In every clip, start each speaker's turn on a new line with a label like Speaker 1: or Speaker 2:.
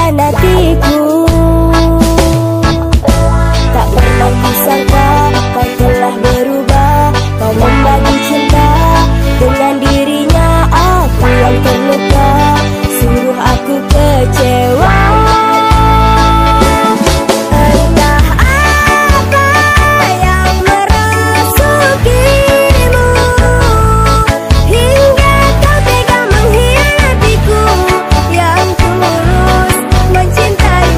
Speaker 1: hatiku. Tak pernah kusangka kau telah berubah. Kau membagi cinta dengan dirinya. Aku yang terluka, sungguh aku kecewa. Mencintai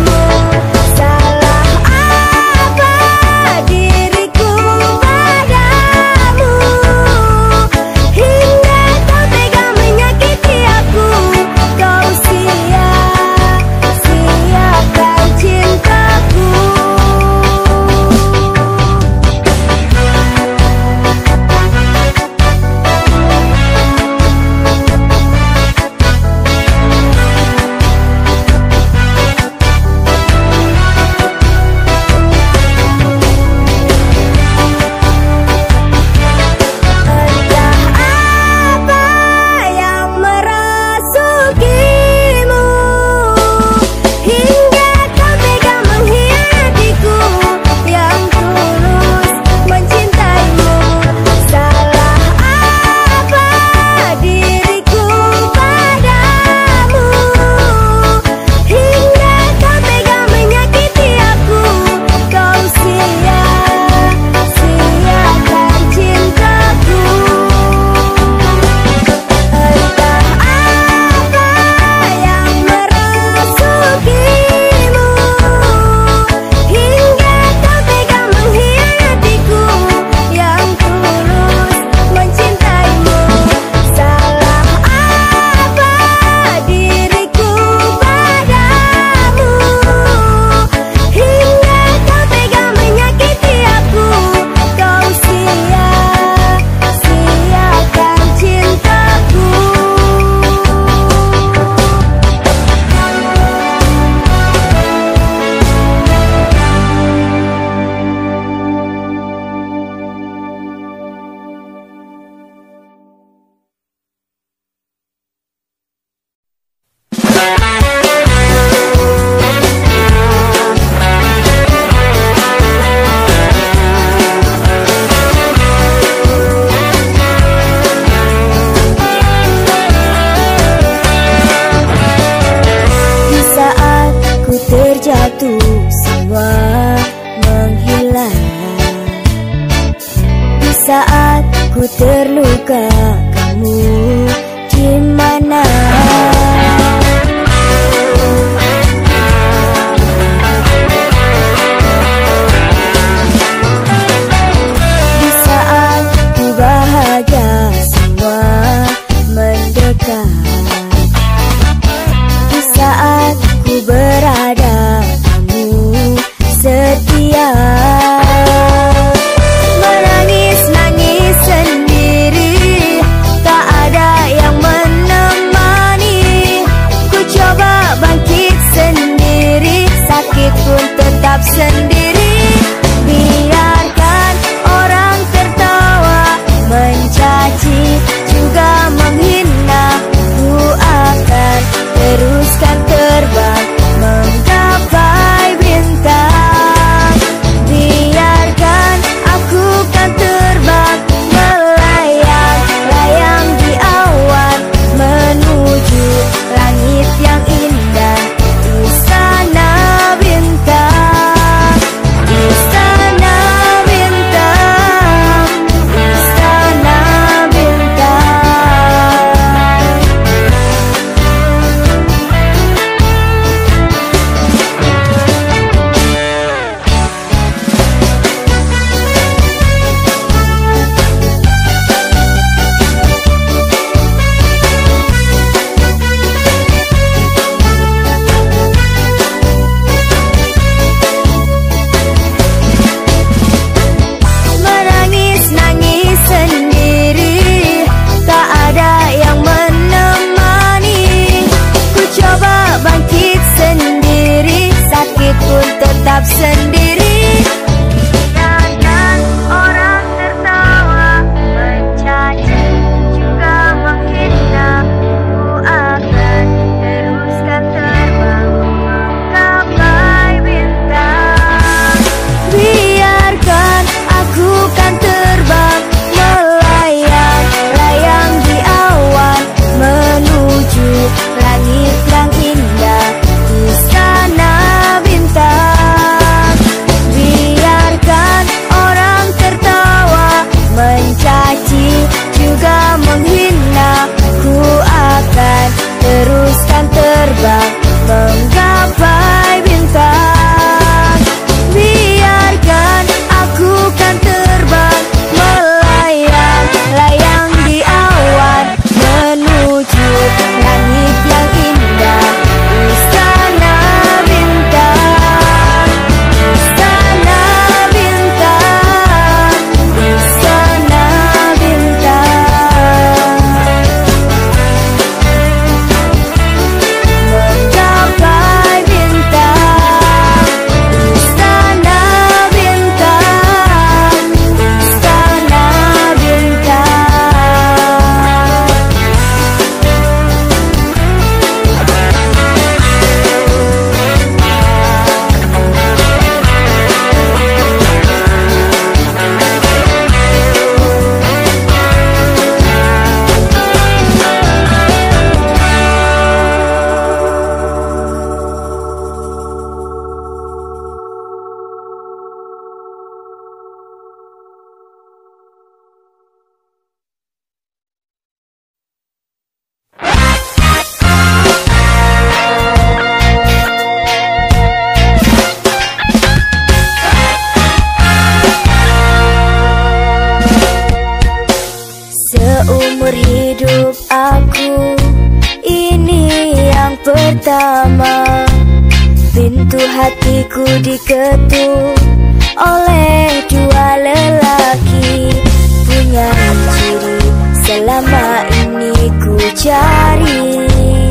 Speaker 1: lama. Pintu hatiku diketuk oleh dua lelaki, punya ciri selama ini ku cari.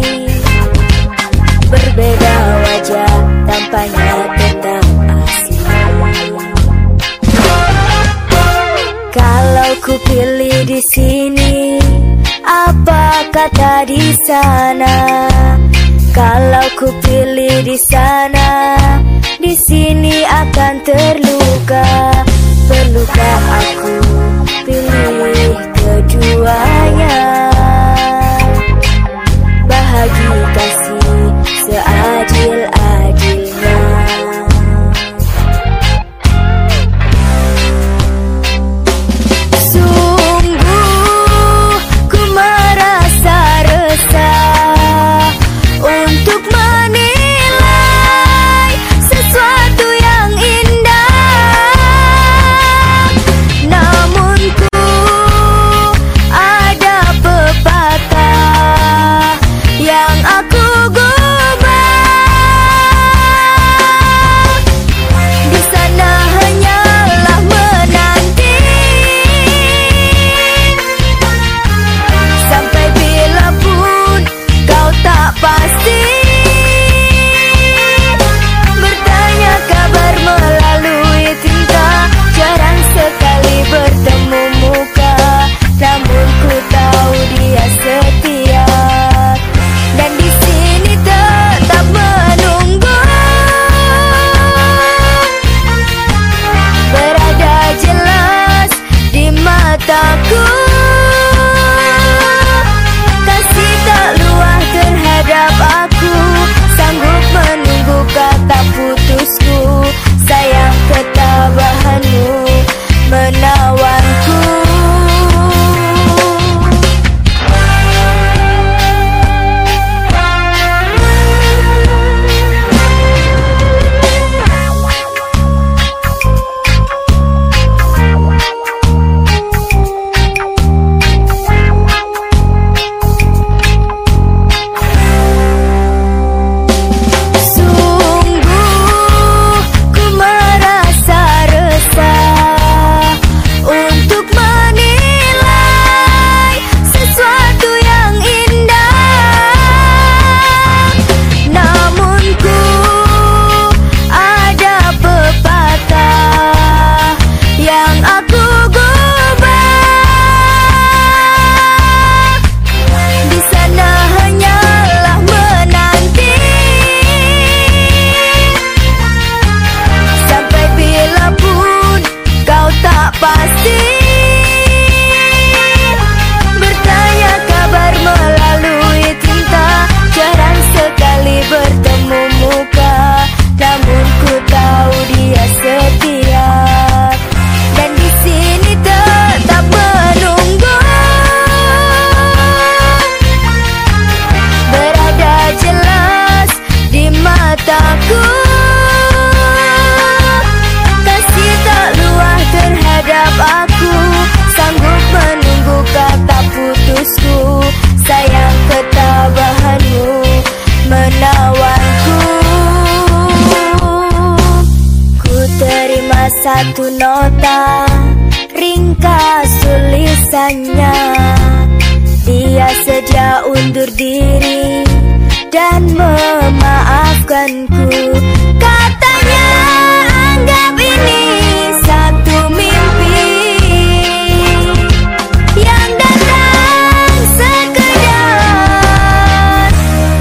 Speaker 1: Berbeda wajah, tampaknya tetap asli. Kalau ku pilih di sini, apa kata di sana? Kalau ku pilih di sana, di sini akan terluka. Perlukah aku pilih keduanya? Bahagi kasih seadil-adilnya. Sungguh ku merasa resah untuk menilai sesuatu yang indah. Namun ku ada pepatah yang aku di sana hanyalah menanti, sampai bila pun kau tak pasti. Bertanya kabar melalui tinta, jarang sekali bertemu muka. Namun ku tahu dia setia, dan di sini tetap menunggu. Berada jelas di mataku, kasih tak luah terhadap aku. Sanggup menunggu kata putusku, sayang ketabahanmu menawanku. Kasih tak luah terhadap aku, sanggup menunggu kata putusku. Sayang ketabahanmu menawanku. Ku terima satu nota, ringkas tulisannya. Dia sedia undur diri dan memaafkanku. Katanya anggap ini satu mimpi yang datang sekedar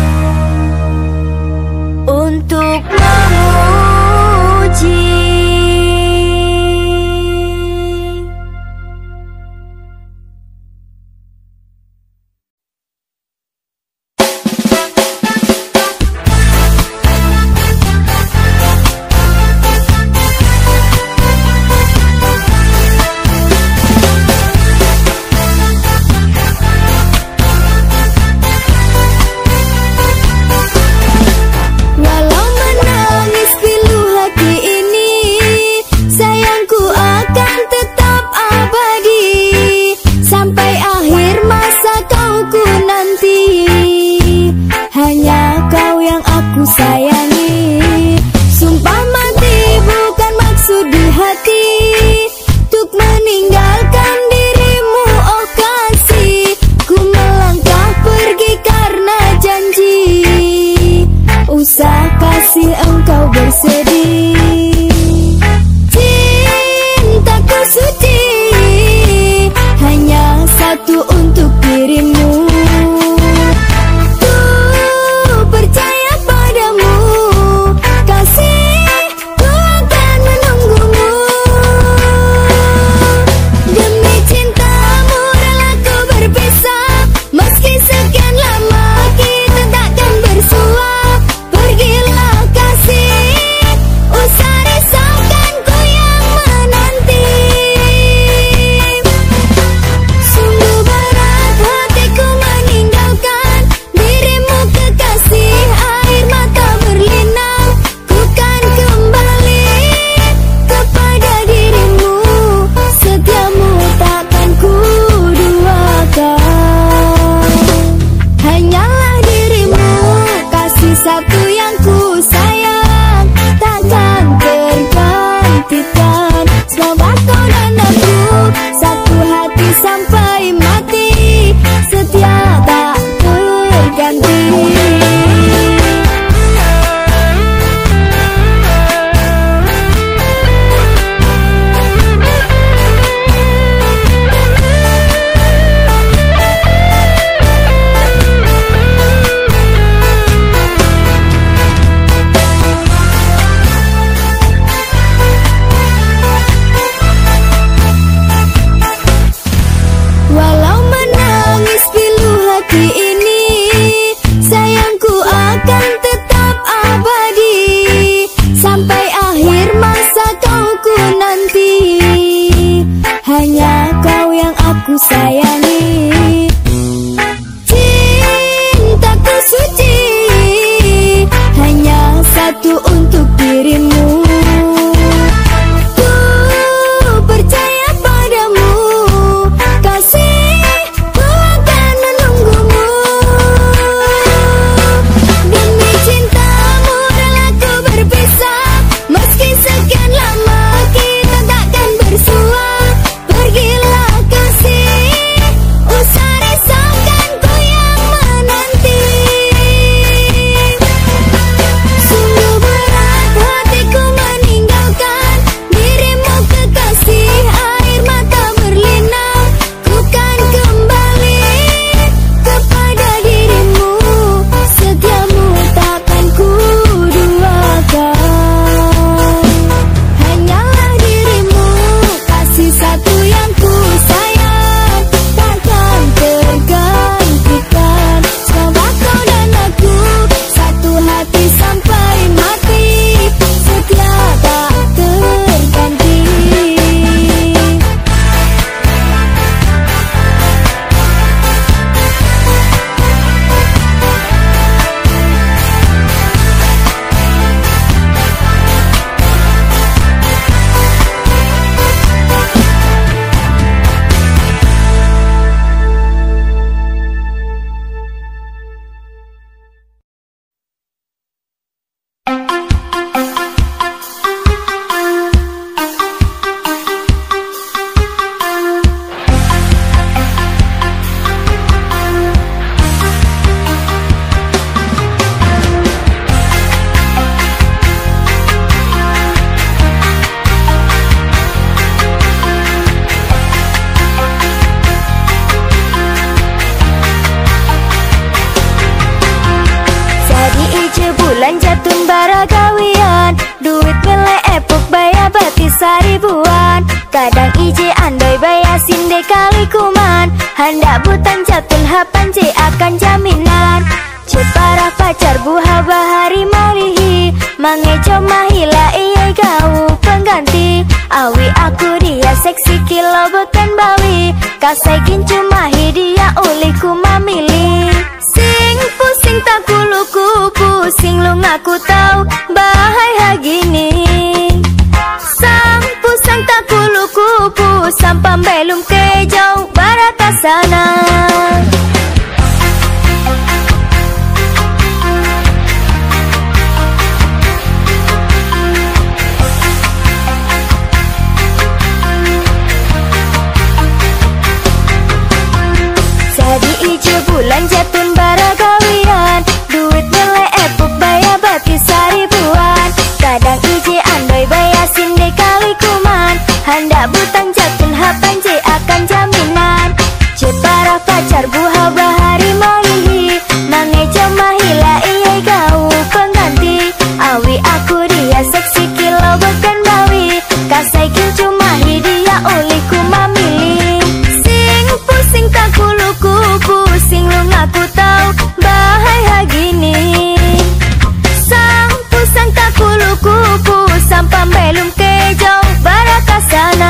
Speaker 1: untuk memuji. sayangi. Sumpah mati bukan maksud di hati, untuk meninggalkan dirimu oh kasih. Ku melangkah pergi karena janji, usah kasih engkau bersedih. Cintaku suci hanya satu untuk dirimu. Ku percaya padamu kasih, ku akan menunggumu. Demi cintamu rela ku berpisah, meski sekian lama kita takkan bersua. Pergilah kasih, usah risaukan ku yang menanti. Sungguh berat hatiku meninggalkan dirimu kekasih, air mata berlinang. Ku kan kembali kepada dirimu, setiamu takkan ku duakan. Hanyalah dirimu, kasih satu yang ku sayang, takkan tergantikan. Semoga kau dan aku satu hati sampai mati, setia tak terganti. Walau menangis pilu hati ini, sayangku akan tetap abadi. Sampai akhir masa kau ku nanti, hanya kau yang aku sayangi. Cintaku suci hanya satu untuk dirimu. Ku percaya padamu kasih, ku akan menunggumu. Demi cintamu rela ku berpisah, meski sekian lama kita takkan bersua. Pergilah kasih, usah risaukan ku yang menanti. Sungguh berat hatiku meninggalkan dirimu kekasih, air mata berlinang. Ku kan kembali kepada dirimu, setiamu takkan ku duakan. Hanyalah dirimu, kasih satu yang ku sayang, takkan tergantikan. Semoga kau dan aku satu hati sampai mati, setia tak terganti. Jadi ije bulan jatun baragawian, duit mele epok baya bati seribuan. Kadang ije andoi baya sinde kali kuman, hendak butan jatun hapan je akan jaminan. Ceparah pacar buha bahari marihi, mangejo mahila iya gau pengganti. Awi aku dia seksi kilo bukan bawi, kasai gincu mahi dia uliku mamili. Sing pusing tak kuluku, pusing lu ngaku tahu bahaya gini. Sang pusang tak kuluku, pusang pambelum ke jauh barat sana. bulan jatun baragawian, duit nilai epuk baya batis seribuan. Kadang ije andoi baya sinde kali kuman, hendak butang jatun hapan je akan jaminan. Je para pacar buha bahari malihi, nange jomahila iya gau pengganti. Awi aku dia seksi kilo beken bawi, kasaikin cuma dia uliku mamili. Sing pusing tak kuluku, pusing lu ngaku tau bahaya gini. Sang pusang tak kuluku, pusang pambelum kejau barakasana.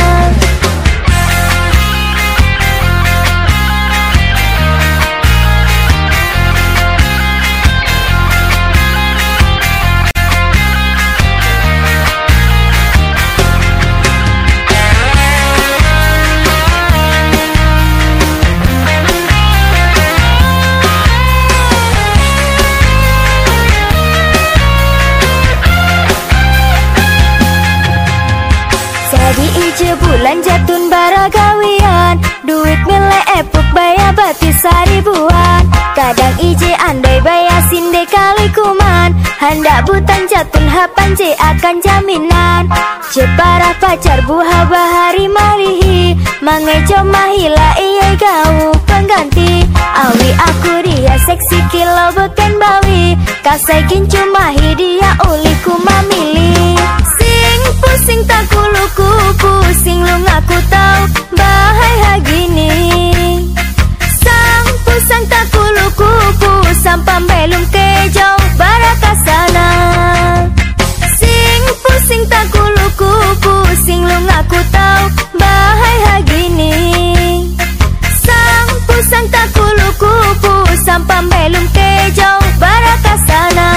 Speaker 1: Ije bulan jatun baragawian, duit nilai epuk baya batis seribuan. Kadang ije andai baya sinde kali kuman, hendak butang jatun hapan je akan jaminan. Je para pacar buha bahari marihi, mangejo mahila iya gau pengganti. Awi aku dia seksi kilo beken bawi, kasaikin cuma dia uliku mamili. Sing pusing tak kuluku, pusing lu ngaku tau bahaya gini. Sang pusang tak kuluku, pusang pambelum kejau barakasana. Sing pusing tak kuluku, pusing lu ngaku tau bahaya gini. Sang pusang tak kuluku, pusang pambelum kejau barakasana.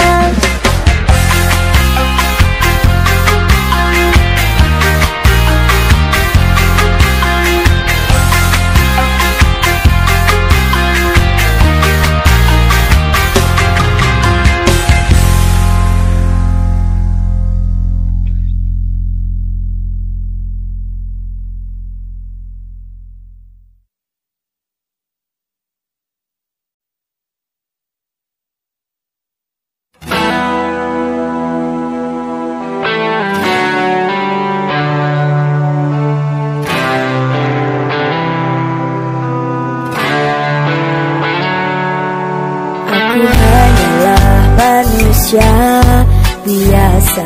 Speaker 1: Biasa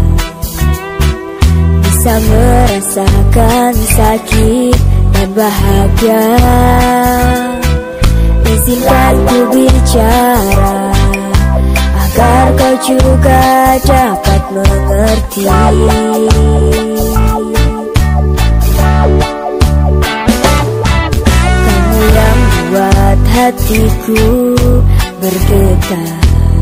Speaker 1: bisa merasakan sakit dan bahagia. Izinkan ku bicara agar kau juga dapat mengerti. Kamu yang buat hatiku bergetar,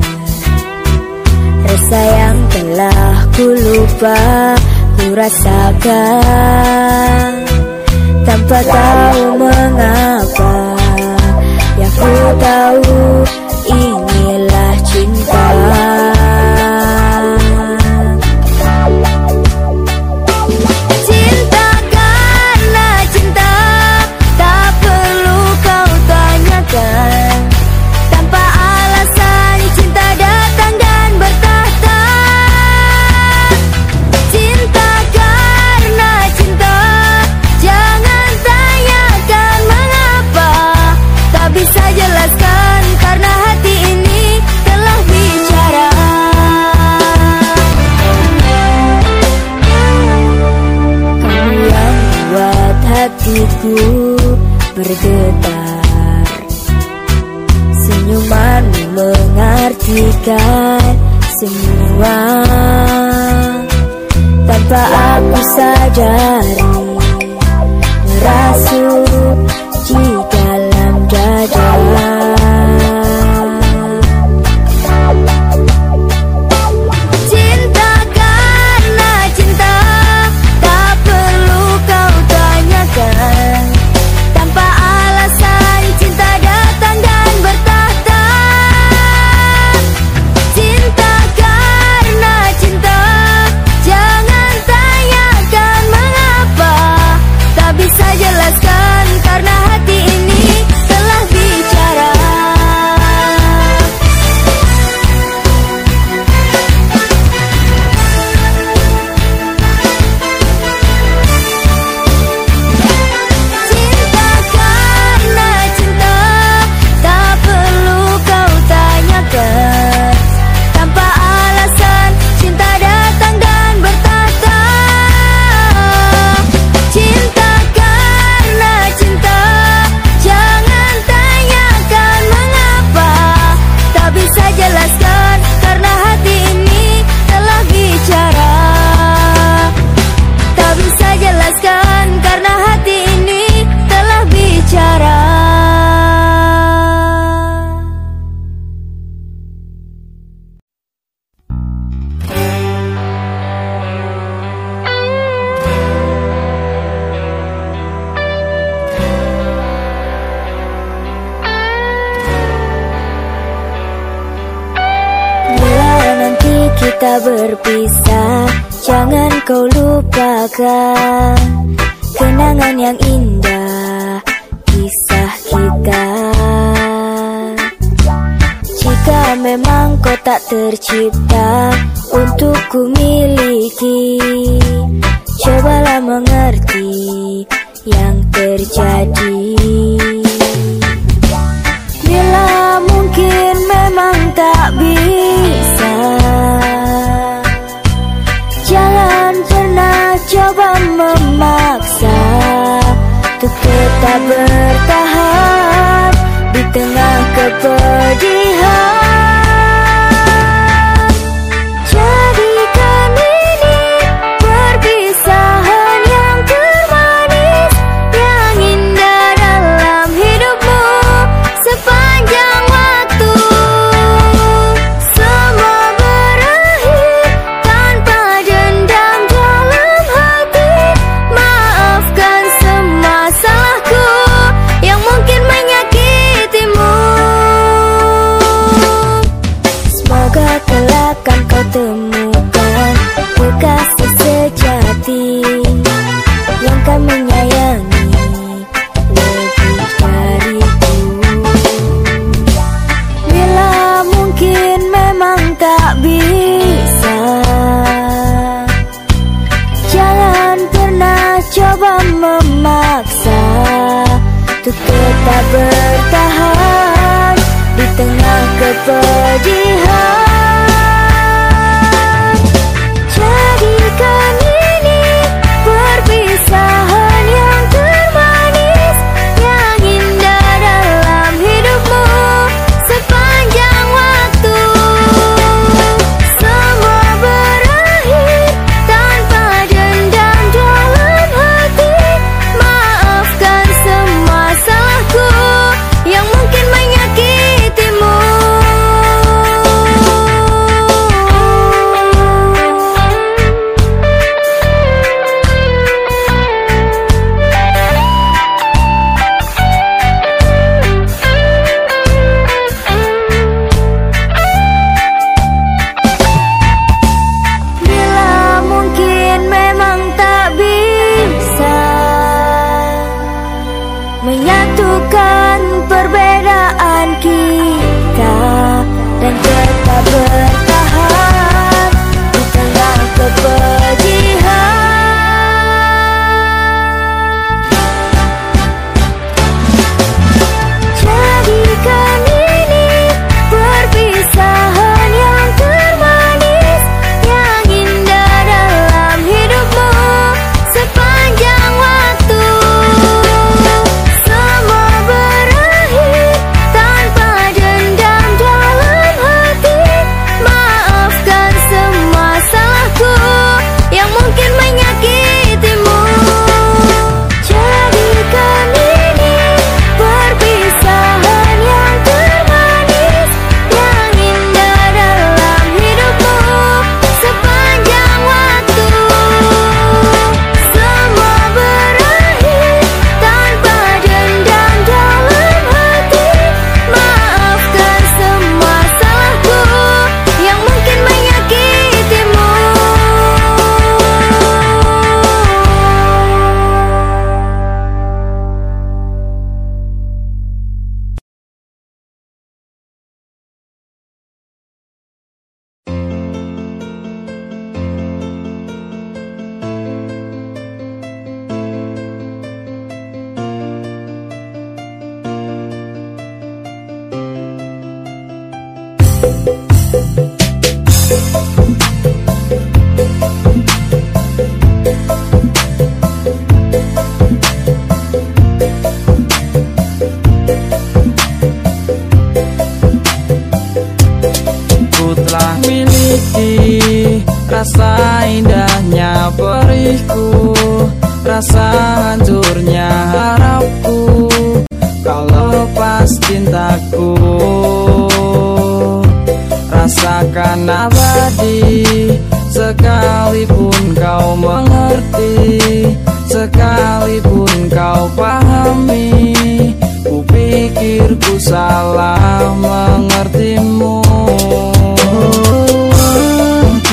Speaker 1: rasa yang telah ku lupa ku rasakan. Tanpa tahu mengapa, yang ku tahu inilah cinta. Cinta karena cinta, tak perlu kau tanyakan. Tanpa alasan cinta datang dan bertahta. Cinta karena cinta, jangan tanyakan mengapa. Tak bisa jelaskan karena hati ini telah bicara. Kamu yang buat hatiku bergetar, senyumanmu mengartikan semua. Tanpa aku sadari, merasuk di dalam dada. Cinta karena cinta, tak perlu kau tanyakan. Tanpa alasan cinta datang dan bertahta. Cinta karena cinta, jangan tanyakan mengapa. Tak bisa jelaskan karena hati ini kita berpisah, jangan kau lupakan kenangan yang indah, kisah kita. Jika memang kau tak tercipta untuk ku miliki, cobalah mengerti yang terjadi. Bila mungkin memang tak bisa, jangan pernah coba memaksa untuk tetap bertahan di tengah kepedihan. Jadikan ini perpisahan yang termanis, yang indah dalam hidupmu sepanjang waktu. Semua berakhir tanpa dendam dalam hati. Maafkan semua salahku yang mungkin menyakitimu. Semoga kelak kan kau temukan kekasih sejati yang kan menyayangi lebih dariku. Bila mungkin memang tak bisa, jangan pernah coba memaksa untuk tetap bertahan di tengah kepedihan. Jadikan ini perpisahan yang termanis, yang indah dalam hidupmu sepanjang waktu. Semua berakhir tanpa dendam dalam hati. Maafkan semua salahku yang mungkin menyakitimu. Bila mungkin memang tak bisa menyatukan perbedaan kita dan tetap bertahan di tengah kepedihan. Jadikan ini perpisahan yang termanis, yang indah dalam hidupmu sepanjang waktu. Semua berakhir tanpa dendam dalam hati. Maafkan semua salahku yang mungkin menyakitimu. Jadikan ini perpisahan yang termanis, yang indah dalam hidupmu sepanjang waktu. Semua berakhir tanpa dendam dalam hati. Maafkan semua salahku yang mungkin menyakitimu.
Speaker 2: Ku telah miliki rasa indahnya perihku, rasa hancurnya harapku. Kau lepas cintaku, rasakan abadi. Sekalipun kau mengerti, sekalipun kau pahami, ku pikir ku salah mengertimu.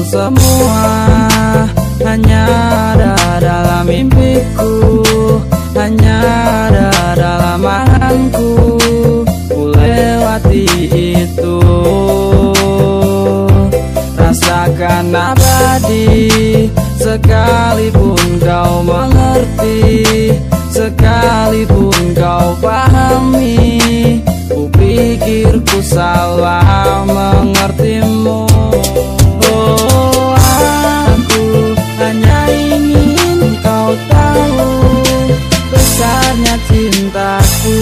Speaker 2: semua hanya ada dalam mimpiku, hanya ada dalam anganku. Ku lewati itu, rasakan abadi. Sekalipun kau mengerti, sekalipun kau pahami, ku pikir ku salah mengertimu. Oh, aku hanya ingin kau tahu besarnya cintaku,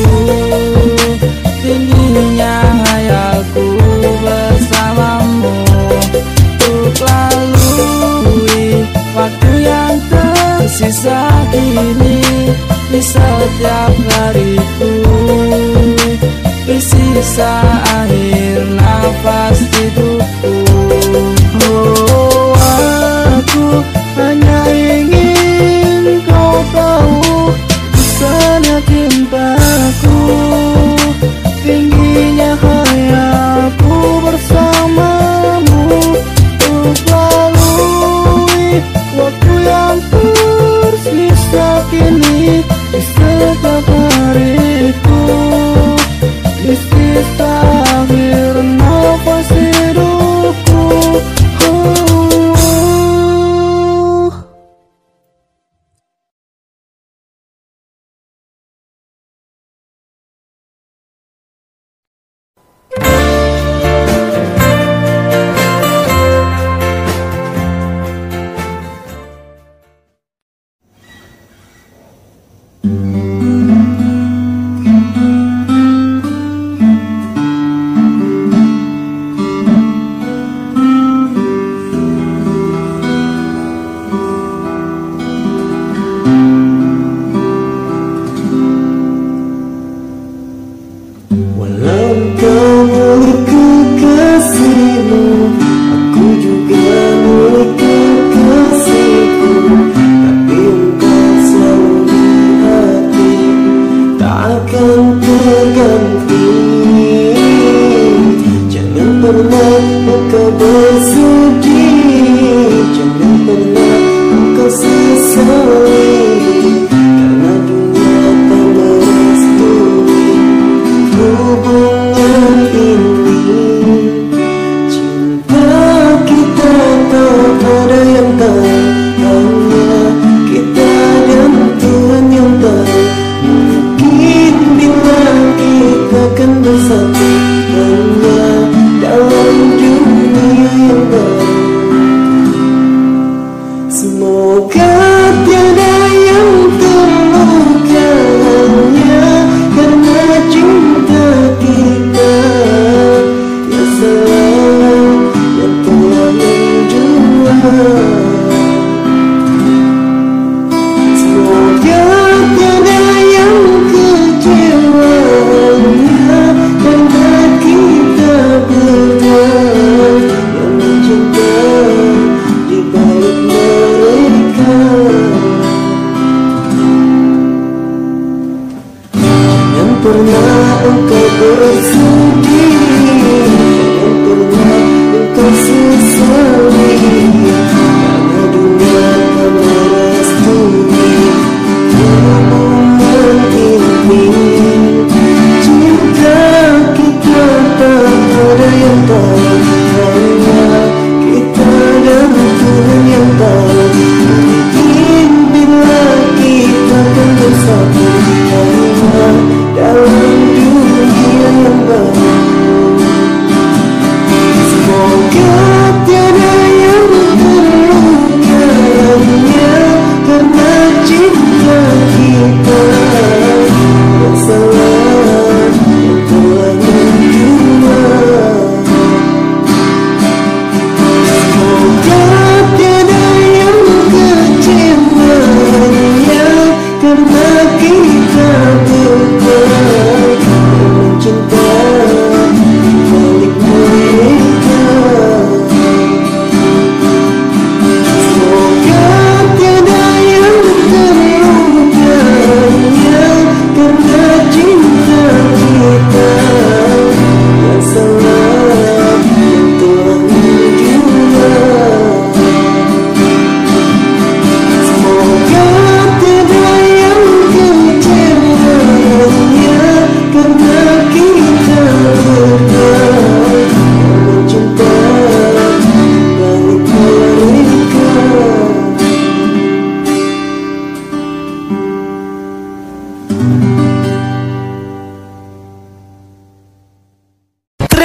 Speaker 2: tingginya hayalku bersamamu. Untuk lalui waktu yang tersisa kini di setiap hariku, di sisa akhir nafas hidupku. Oh, aku hanya ingin kau tahu besarnya cintaku, tingginya hayalku bersamamu. Untuk lalui waktu yang tersisa kini di setiap hariku, di sisa akhir nafas hidupku.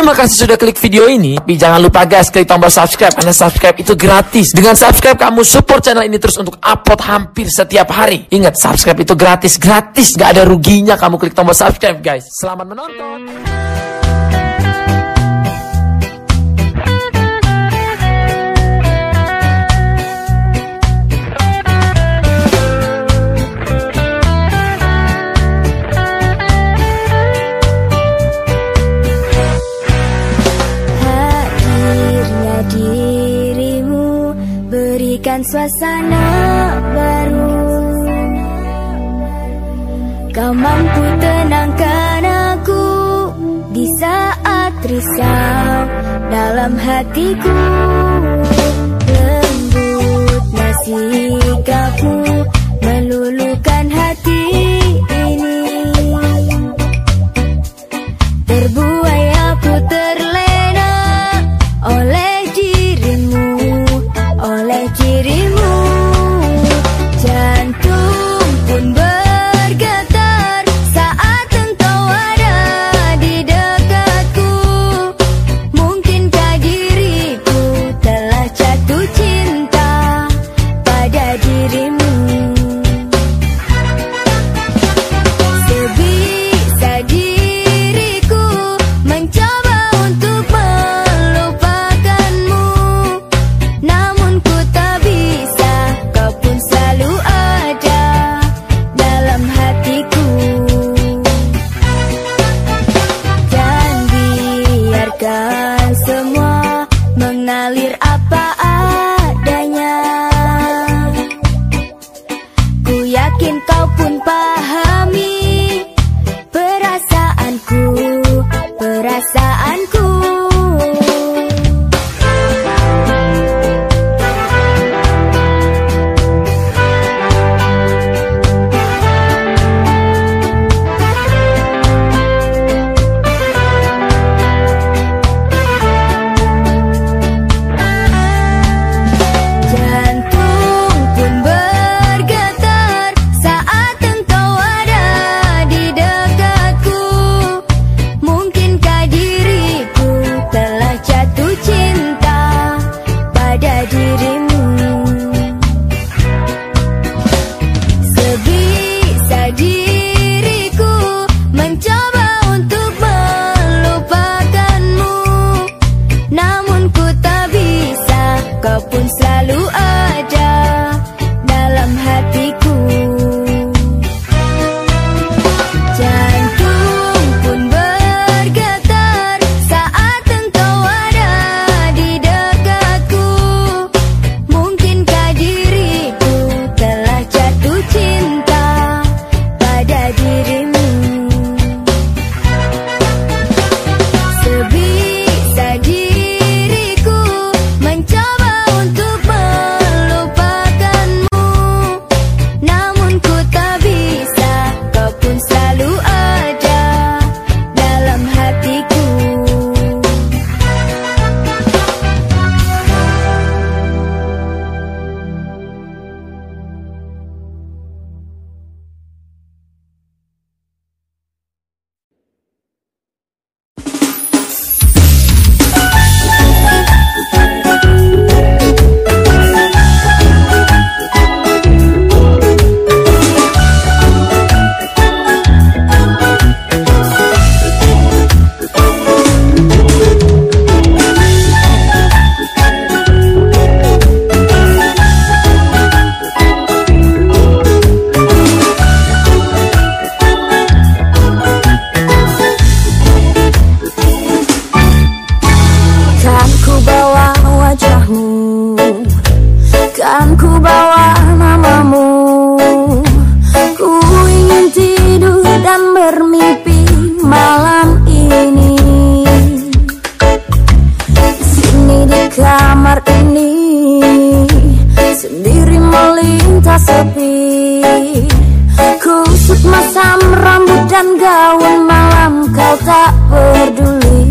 Speaker 3: Terima kasih sudah klik video ini. Tapi jangan lupa guys, klik tombol subscribe, karena subscribe itu gratis. Dengan subscribe kamu support channel ini terus untuk upload hampir setiap hari. Ingat, subscribe itu gratis, gak ada ruginya kamu klik tombol subscribe guys. Selamat menonton.
Speaker 1: Suasana baru, kau mampu tenangkan aku di saat risau dalam hatiku. Lembutnya sikapmu meluluhkan hati ini. Terbuai aku terlena oleh dirimu, oleh dirimu. Jantung pun bergetar saat engkau ada di dekatku. Mungkinkah diriku telah jatuh cinta pada dirimu? Sebisa diriku mencoba untuk melupakanmu, namun ku tak bisa, kau pun selalu ada dalam hatiku. Dan biarkan semua mengalir apa adanya. Ku yakin kau pun pahami perasaanku, perasaanku. Jantung pun bergetar saat engkau ada di dekatku. Mungkinkah diriku telah jatuh cinta pada dirimu? Sebisa diriku mencoba untuk melupakanmu, namun ku tak bisa, kau pun selalu ada dalam hatiku. Jantung pun bergetar saat engkau ada di dekatku. Mungkinkah diriku telah jatuh cinta pada dirimu? Sebisa diriku mencoba untuk melupakanmu, namun ku tak bisa, kau pun selalu ada dalam hatiku. Kan ku bawa wajahmu, kan ku bawa namamu. Ku ingin tidur dan bermimpi malam ini. Di sini di kamar ini, sendiri melintas sepi. Kusut masam rambut dan gaun malam, kau tak peduli.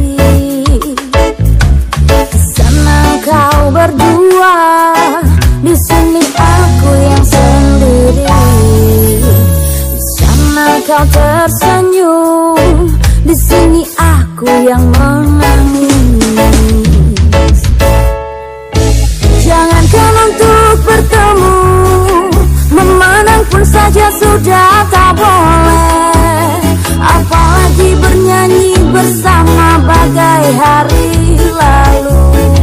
Speaker 1: Kau berdua, di sini aku yang sendiri. Di sana kau tersenyum, di sini aku yang menangis. bertemu, memandang pun saja sudah tak boleh. Apalagi bernyanyi bersama bagai hari lalu.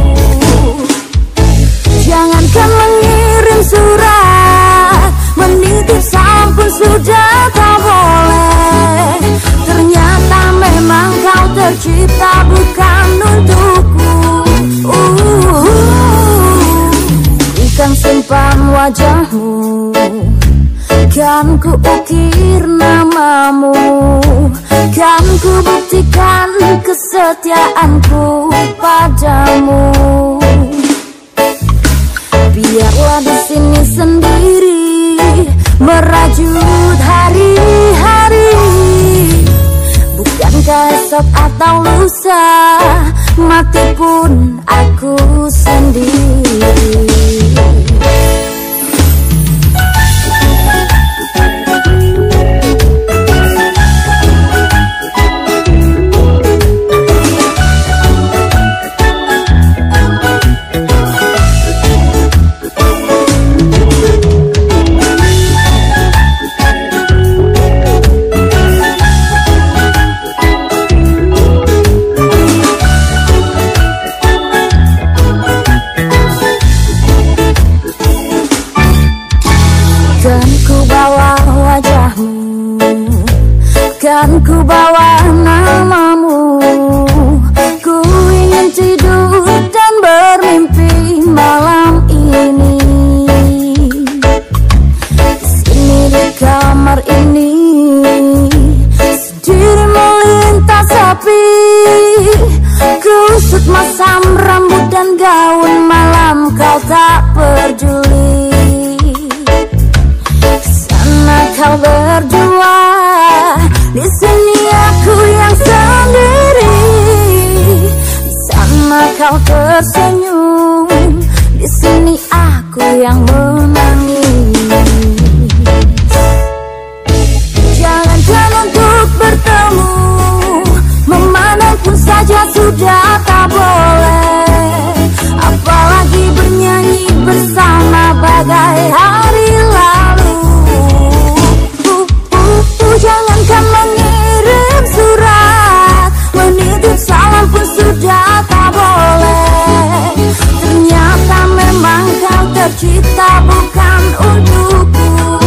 Speaker 1: Jangankan mengirim surat, menitip salam pun sudah tak boleh. Ternyata memang kau tercipta bukan untukku. Ikan simpan wajahmu, kan ku ukir namamu, kan ku buktikan kesetiaanku padamu. Biarlah di sini sendiri merajut hari-hari. Bukankah esok atau lusa mati pun aku sendiri. Kan ku bawa namamu, ku ingin tidur dan bermimpi malam ini. Di sini di kamar ini, sendiri melintas api. Kusut masam rambut dan gaun malam kau tak peduli. Sana kau berdua, di sini aku yang sendiri. Di sana kau tersenyum, di sini aku yang menangis. Jangankan untuk bertemu, memandang pun saja sudah tak boleh. Apalagi bernyanyi bersama bagai hari lalu. Jangankan mengirim surat, menitip salam pun sudah tak boleh. Ternyata memang kau tercipta bukan untukku.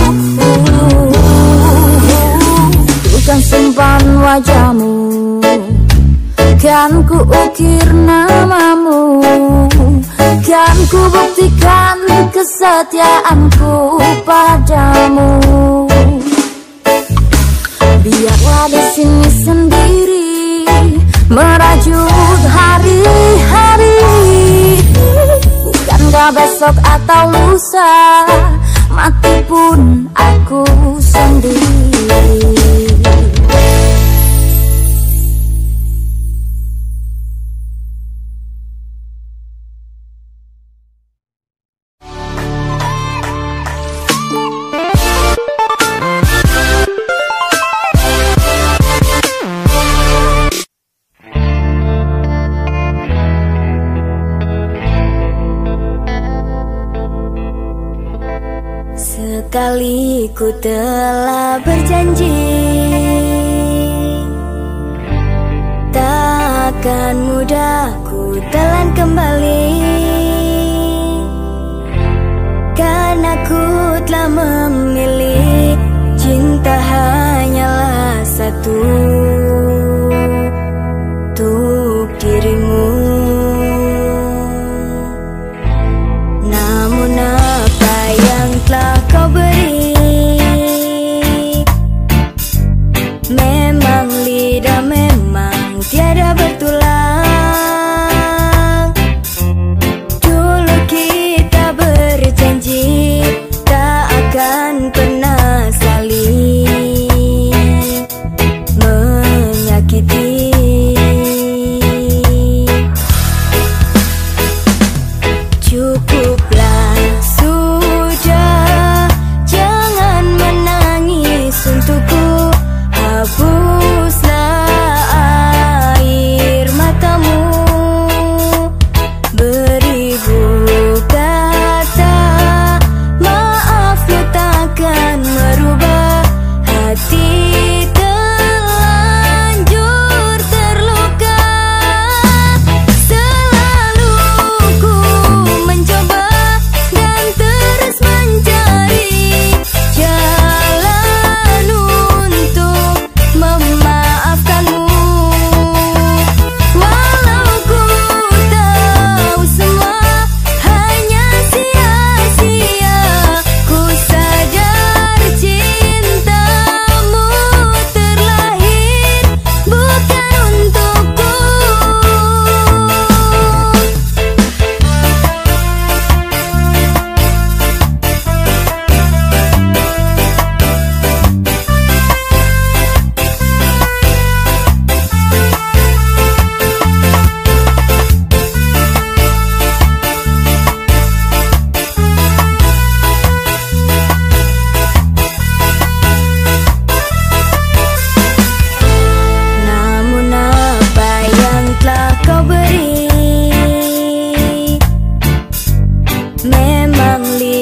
Speaker 1: Bukan simpan wajahmu, kan ku ukir namamu, kan ku buktikan kesetiaanku padamu. Biarlah di sini sendiri merajut hari-hari. Bukankah besok atau lusa mati pun aku sendiri. Sekali ku telah berjanji, takkan mudah ku telan kembali. Karena ku telah memilih, cinta hanyalah satu untuk dirimu. Namun apa yang telah kau beri, memang lidah memang tiada bertulang. Dulu kita berjanji tak akan pernah saling menyakiti. Cukuplah Memang